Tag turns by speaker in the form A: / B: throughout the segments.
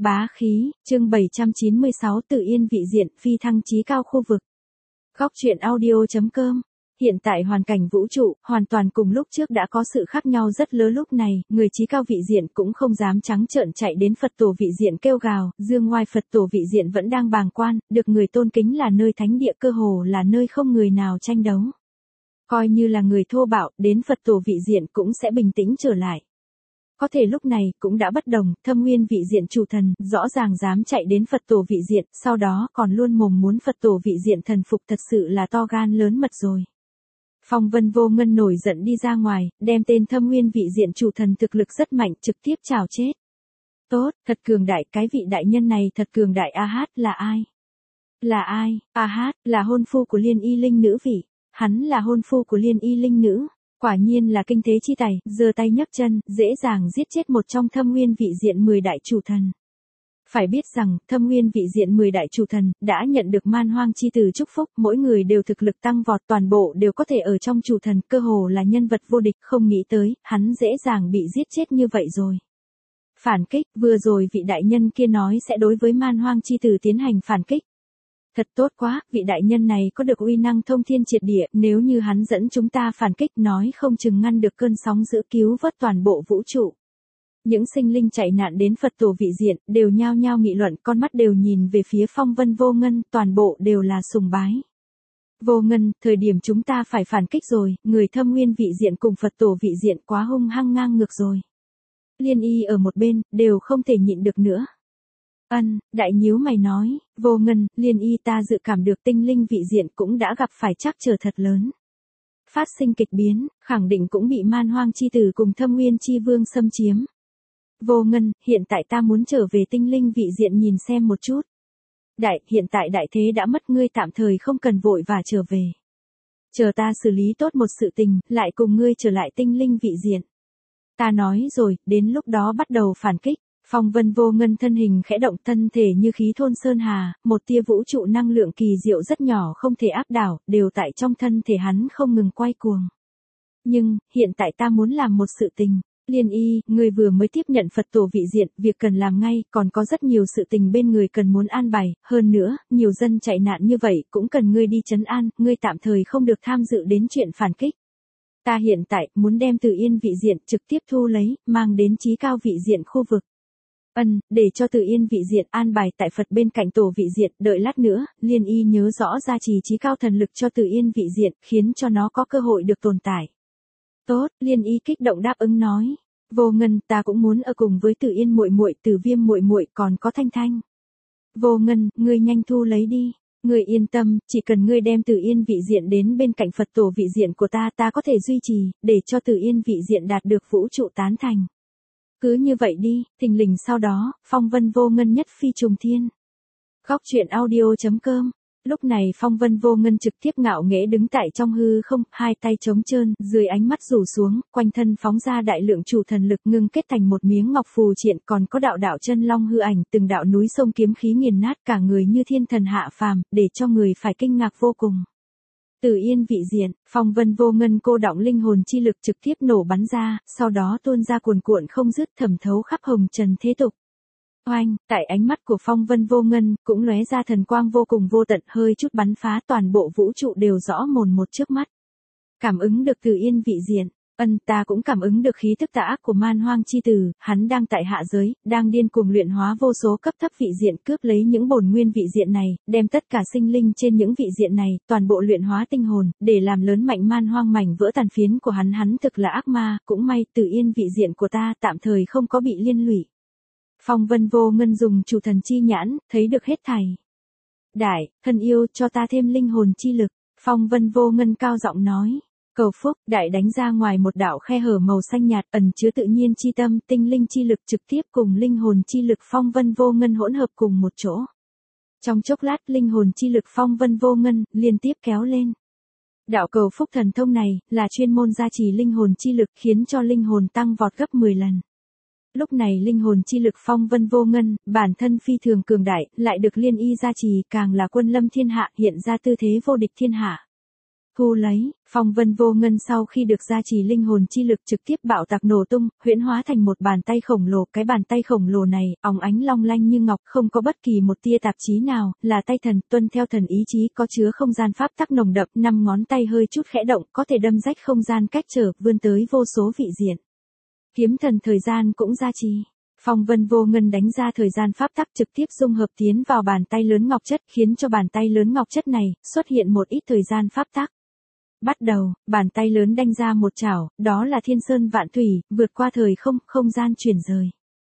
A: Bá khí, chương 796 tự yên vị diện, phi thăng chí cao khu vực. Góc truyện audio.com. Hiện tại hoàn cảnh vũ trụ, hoàn toàn cùng lúc trước đã có sự khác nhau rất lớn. Lúc này, người chí cao vị diện cũng không dám trắng trợn chạy đến Phật tổ vị diện kêu gào, dương ngoài Phật tổ vị diện vẫn đang bàng quan, được người tôn kính là nơi thánh địa, cơ hồ là nơi không người nào tranh đấu. Coi như là người thô bạo, đến Phật tổ vị diện cũng sẽ bình tĩnh trở lại. Có thể lúc này cũng đã bất đồng, Thâm Nguyên vị diện chủ thần, rõ ràng dám chạy đến Phật tổ vị diện, sau đó còn luôn mồm muốn Phật tổ vị diện thần phục, thật sự là to gan lớn mật rồi. Phong Vân Vô Ngân nổi giận đi ra ngoài, đem tên Thâm Nguyên vị diện chủ thần thực lực rất mạnh trực tiếp chào chết. Tốt, thật cường đại, cái vị đại nhân này thật cường đại. A Hát là ai? Là ai? A Hát là hôn phu của Liên Y Linh nữ vị. Hắn là hôn phu của Liên Y Linh nữ. Quả nhiên là kinh thế chi tài, giơ tay nhấc chân, dễ dàng giết chết một trong Thâm Nguyên vị diện 10 đại chủ thần. Phải biết rằng, Thâm Nguyên vị diện 10 đại chủ thần, đã nhận được Man Hoang chi tử chúc phúc, mỗi người đều thực lực tăng vọt, toàn bộ đều có thể ở trong chủ thần, cơ hồ là nhân vật vô địch, không nghĩ tới, hắn dễ dàng bị giết chết như vậy rồi. Phản kích, vừa rồi vị đại nhân kia nói sẽ đối với Man Hoang chi tử tiến hành phản kích. Thật tốt quá, vị đại nhân này có được uy năng thông thiên triệt địa, nếu như hắn dẫn chúng ta phản kích nói không chừng ngăn được cơn sóng dữ, cứu vớt toàn bộ vũ trụ. Những sinh linh chạy nạn đến Phật tổ vị diện, đều nhao nhao nghị luận, con mắt đều nhìn về phía Phong Vân Vô Ngân, toàn bộ đều là sùng bái. Vô Ngân, thời điểm chúng ta phải phản kích rồi, người Thâm Nguyên vị diện cùng Phật tổ vị diện quá hung hăng ngang ngược rồi. Liên Y ở một bên, đều không thể nhịn được nữa. Đại nhíu mày nói, Vô Ngân, Liên Y ta dự cảm được tinh linh vị diện cũng đã gặp phải trắc trở thật lớn. Phát sinh kịch biến, khẳng định cũng bị Man Hoang chi tử cùng Thâm Nguyên chi vương xâm chiếm. Vô Ngân, hiện tại ta muốn trở về tinh linh vị diện nhìn xem một chút. Hiện tại đại thế đã mất, ngươi tạm thời không cần vội và trở về. Chờ ta xử lý tốt một sự tình, lại cùng ngươi trở lại tinh linh vị diện. Ta nói rồi, đến lúc đó bắt đầu phản kích. Phong Vân Vô Ngân thân hình khẽ động, thân thể như khí thôn sơn hà, một tia vũ trụ năng lượng kỳ diệu rất nhỏ không thể áp đảo, đều tại trong thân thể hắn không ngừng quay cuồng. Nhưng, hiện tại ta muốn làm một sự tình. Liên Y, ngươi vừa mới tiếp nhận Phật tổ vị diện, việc cần làm ngay, còn có rất nhiều sự tình bên người cần muốn an bài, hơn nữa, nhiều dân chạy nạn như vậy, cũng cần ngươi đi trấn an, ngươi tạm thời không được tham dự đến chuyện phản kích. Ta hiện tại, muốn đem Từ Yên vị diện trực tiếp thu lấy, mang đến chí cao vị diện khu vực. Để cho Từ Yên vị diện an bài tại Phật bên cạnh tổ vị diện, đợi lát nữa, Liên Y nhớ rõ gia trì chí cao thần lực cho Từ Yên vị diện, khiến cho nó có cơ hội được tồn tại. Tốt, Liên Y kích động đáp ứng nói. Vô Ngân, ta cũng muốn ở cùng với Từ Yên muội muội, Từ Viêm muội muội, còn có Thanh Thanh. Vô Ngân, ngươi nhanh thu lấy đi. Ngươi yên tâm, chỉ cần ngươi đem Từ Yên vị diện đến bên cạnh Phật tổ vị diện của ta, ta có thể duy trì, để cho Từ Yên vị diện đạt được vũ trụ tán thành. Cứ như vậy đi, thình lình sau đó, Phong Vân Vô Ngân nhất phi trùng thiên. Góc truyện audio.com. Lúc này Phong Vân Vô Ngân trực tiếp ngạo nghễ đứng tại trong hư không, hai tay trống trơn, dưới ánh mắt rủ xuống, quanh thân phóng ra đại lượng chủ thần lực ngưng kết thành một miếng ngọc phù triện, còn có đạo đạo chân long hư ảnh, từng đạo núi sông kiếm khí nghiền nát, cả người như thiên thần hạ phàm, để cho người phải kinh ngạc vô cùng. Từ Yên vị diện, Phong Vân Vô Ngân cô đọng linh hồn chi lực trực tiếp nổ bắn ra, sau đó tuôn ra cuồn cuộn không dứt, thẩm thấu khắp hồng trần thế tục. Oanh, tại ánh mắt của Phong Vân Vô Ngân, cũng lóe ra thần quang vô cùng vô tận, hơi chút bắn phá, toàn bộ vũ trụ đều rõ mồn một trước mắt. Cảm ứng được Từ Yên vị diện, ta cũng cảm ứng được khí tức tà ác của Man Hoang chi tử, hắn đang tại hạ giới, đang điên cuồng luyện hóa vô số cấp thấp vị diện, cướp lấy những bổn nguyên vị diện này, đem tất cả sinh linh trên những vị diện này, toàn bộ luyện hóa tinh hồn, để làm lớn mạnh Man Hoang mảnh vỡ tàn phiến của hắn thực là ác ma, cũng may Từ Yên vị diện của ta tạm thời không có bị liên lụy. Phong Vân Vô Ngân dùng chủ thần chi nhãn, thấy được hết thảy. Thân yêu, cho ta thêm linh hồn chi lực. Phong Vân Vô Ngân cao giọng nói. Cầu phúc, đánh ra ngoài một đạo khe hở màu xanh nhạt, ẩn chứa tự nhiên chi tâm, tinh linh chi lực trực tiếp cùng linh hồn chi lực Phong Vân Vô Ngân hỗn hợp cùng một chỗ. Trong chốc lát, linh hồn chi lực Phong Vân Vô Ngân liên tiếp kéo lên. Đạo cầu phúc thần thông này là chuyên môn gia trì linh hồn chi lực, khiến cho linh hồn tăng vọt gấp 10 lần. Lúc này linh hồn chi lực Phong Vân Vô Ngân, bản thân phi thường cường đại, lại được Liên Y gia trì, càng là quân lâm thiên hạ, hiện ra tư thế vô địch thiên hạ. thu lấy, phong vân vô ngân sau khi được gia trì linh hồn chi lực trực tiếp bạo tạc nổ tung, huyễn hóa thành một bàn tay khổng lồ, cái bàn tay khổng lồ này, óng ánh long lanh như ngọc, không có bất kỳ một tia tạp chí nào, là tay thần, tuân theo thần ý chí, có chứa không gian pháp tắc nồng đậm, 5 ngón tay hơi chút khẽ động, có thể đâm rách không gian cách trở, vươn tới vô số vị diện. Kiếm thần thời gian cũng gia trì. Phong vân vô ngân đánh ra thời gian pháp tắc trực tiếp dung hợp tiến vào bàn tay lớn ngọc chất, khiến cho bàn tay lớn ngọc chất này xuất hiện một ít thời gian pháp tắc. Bắt đầu, bàn tay lớn đanh ra một chảo, đó là thiên sơn vạn thủy, vượt qua thời không, không gian chuyển rời.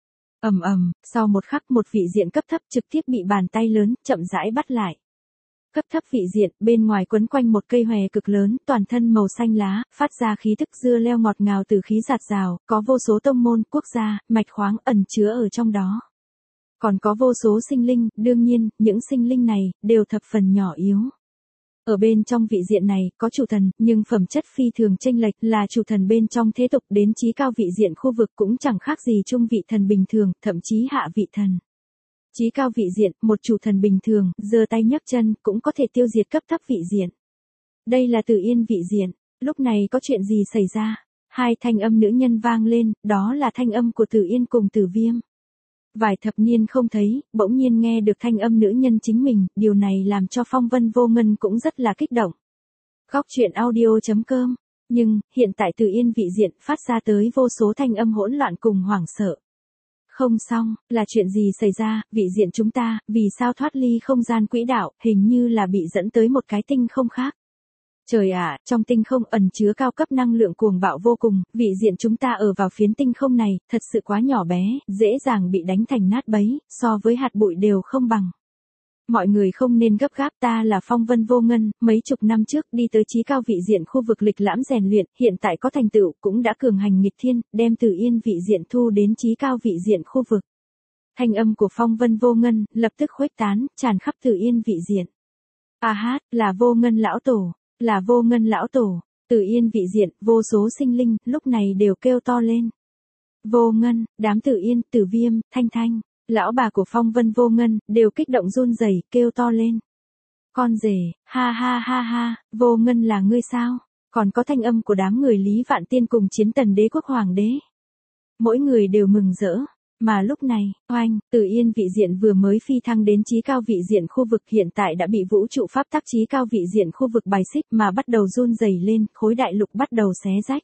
A: Ầm ầm, sau một khắc một vị diện cấp thấp trực tiếp bị bàn tay lớn chậm rãi bắt lại. Cấp thấp vị diện, bên ngoài quấn quanh một cây hòe cực lớn, toàn thân màu xanh lá, phát ra khí tức dưa leo ngọt ngào từ khí giạt rào, có vô số tông môn, quốc gia, mạch khoáng ẩn chứa ở trong đó. Còn có vô số sinh linh, đương nhiên, những sinh linh này, đều thập phần nhỏ yếu. Ở bên trong vị diện này, có chủ thần, nhưng phẩm chất phi thường chênh lệch, là chủ thần bên trong thế tục đến chí cao vị diện khu vực cũng chẳng khác gì trung vị thần bình thường, thậm chí hạ vị thần. Chí cao vị diện, một chủ thần bình thường, giơ tay nhấc chân, cũng có thể tiêu diệt cấp thấp vị diện. Đây là Tử Yên vị diện, lúc này có chuyện gì xảy ra? Hai thanh âm nữ nhân vang lên, đó là thanh âm của Tử Yên cùng Tử Viêm. Vài thập niên không thấy, bỗng nhiên nghe được thanh âm nữ nhân chính mình, điều này làm cho phong vân vô ngân cũng rất là kích động. Góc truyện audio.com. Nhưng, hiện tại Tử Yên vị diện phát ra tới vô số thanh âm hỗn loạn cùng hoảng sợ. Không xong, là chuyện gì xảy ra, vị diện chúng ta, vì sao thoát ly không gian quỹ đạo, hình như là bị dẫn tới một cái tinh không khác. Trời ạ, trong tinh không ẩn chứa cao cấp năng lượng cuồng bạo vô cùng, vị diện chúng ta ở vào phiến tinh không này, thật sự quá nhỏ bé, dễ dàng bị đánh thành nát bấy, so với hạt bụi đều không bằng. Mọi người không nên gấp gáp, ta là phong vân vô ngân, mấy chục năm trước đi tới chí cao vị diện khu vực lịch lãm rèn luyện, hiện tại có thành tựu, cũng đã cường hành nghịch thiên, đem Tử Yên vị diện thu đến chí cao vị diện khu vực. Thanh âm của phong vân vô ngân, lập tức khuếch tán, tràn khắp Tử Yên vị diện. A hát, là vô ngân lão tổ, là vô ngân lão tổ, Tử Yên vị diện, vô số sinh linh, lúc này đều kêu to lên. Vô ngân, đám Tử Yên, Tử Viêm, Thanh Thanh. Lão bà của phong vân vô ngân, đều kích động run rẩy kêu to lên. Con rể, ha ha ha ha, vô ngân là ngươi sao? Còn có thanh âm của đám người Lý Vạn Tiên cùng chiến tần đế quốc hoàng đế. Mỗi người đều mừng rỡ. Mà lúc này, oanh, Tử Yên vị diện vừa mới phi thăng đến chí cao vị diện khu vực hiện tại đã bị vũ trụ pháp tắc chí cao vị diện khu vực bài xích mà bắt đầu run rẩy lên, khối đại lục bắt đầu xé rách.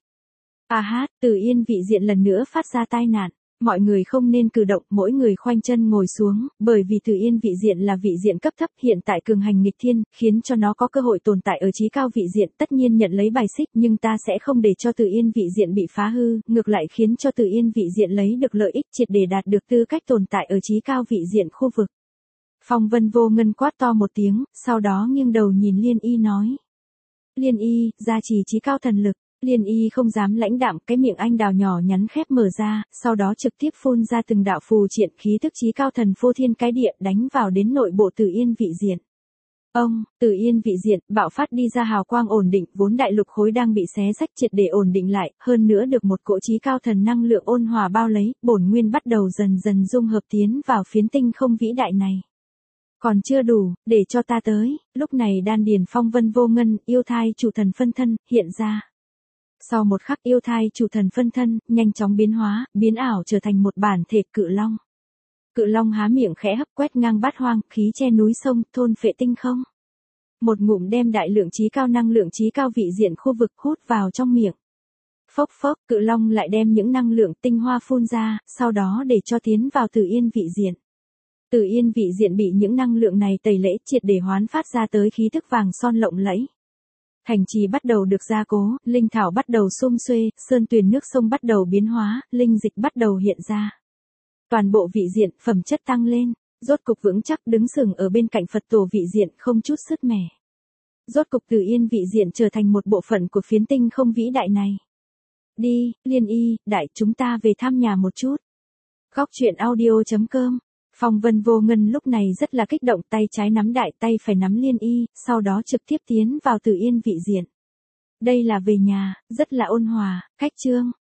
A: A hát, Tử Yên vị diện lần nữa phát ra tai nạn. Mọi người không nên cử động, mỗi người khoanh chân ngồi xuống, bởi vì Tử Yên vị diện là vị diện cấp thấp hiện tại cường hành nghịch thiên, khiến cho nó có cơ hội tồn tại ở chí cao vị diện, tất nhiên nhận lấy bài xích, nhưng ta sẽ không để cho Tử Yên vị diện bị phá hư, ngược lại khiến cho Tử Yên vị diện lấy được lợi ích triệt để đạt được tư cách tồn tại ở chí cao vị diện khu vực. Phong vân vô ngân quát to một tiếng, sau đó nghiêng đầu nhìn Liên Y nói. Liên Y, gia trì chí cao thần lực. Liên Y không dám lãnh đạm, cái miệng anh đào nhỏ nhắn khép mở ra, sau đó trực tiếp phun ra từng đạo phù triện khí tức chí cao thần phô thiên cái địa đánh vào đến nội bộ Tử Yên vị diện. Ông, Tử Yên vị diện, bạo phát đi ra hào quang ổn định, vốn đại lục khối đang bị xé rách triệt để ổn định lại, hơn nữa được một cỗ chí cao thần năng lượng ôn hòa bao lấy, bổn nguyên bắt đầu dần dần dung hợp tiến vào phiến tinh không vĩ đại này. Còn chưa đủ, để cho ta tới, lúc này đan điền phong vân vô ngân, yêu thai chủ thần phân thân, hiện ra. Sau một khắc yêu thai chủ thần phân thân, nhanh chóng biến hóa, biến ảo trở thành một bản thể cự long. Cự long há miệng khẽ hấp quét ngang bát hoang, khí che núi sông, thôn phệ tinh không. Một ngụm đem đại lượng chí cao năng lượng chí cao vị diện khu vực hút vào trong miệng. Phốc phốc, cự long lại đem những năng lượng tinh hoa phun ra, sau đó để cho tiến vào Tử Yên vị diện. Tử Yên vị diện bị những năng lượng này tẩy lễ triệt để hoán phát ra tới khí thức vàng son lộng lẫy. Thành trì bắt đầu được gia cố, linh thảo bắt đầu sum xuê, sơn tuyền nước sông bắt đầu biến hóa, linh dịch bắt đầu hiện ra. Toàn bộ vị diện, phẩm chất tăng lên, rốt cục vững chắc đứng sừng ở bên cạnh Phật tổ vị diện không chút sứt mẻ. Rốt cục Tử Yên vị diện trở thành một bộ phận của phiến tinh không vĩ đại này. Đi, Liên Y, đại chúng ta về thăm nhà một chút. Góc truyện audio.com. Phong vân vô ngân lúc này rất là kích động, tay trái nắm đại, tay phải nắm Liên Y, sau đó trực tiếp tiến vào Tử Yên vị diện. Đây là về nhà, rất là ôn hòa, cách chương.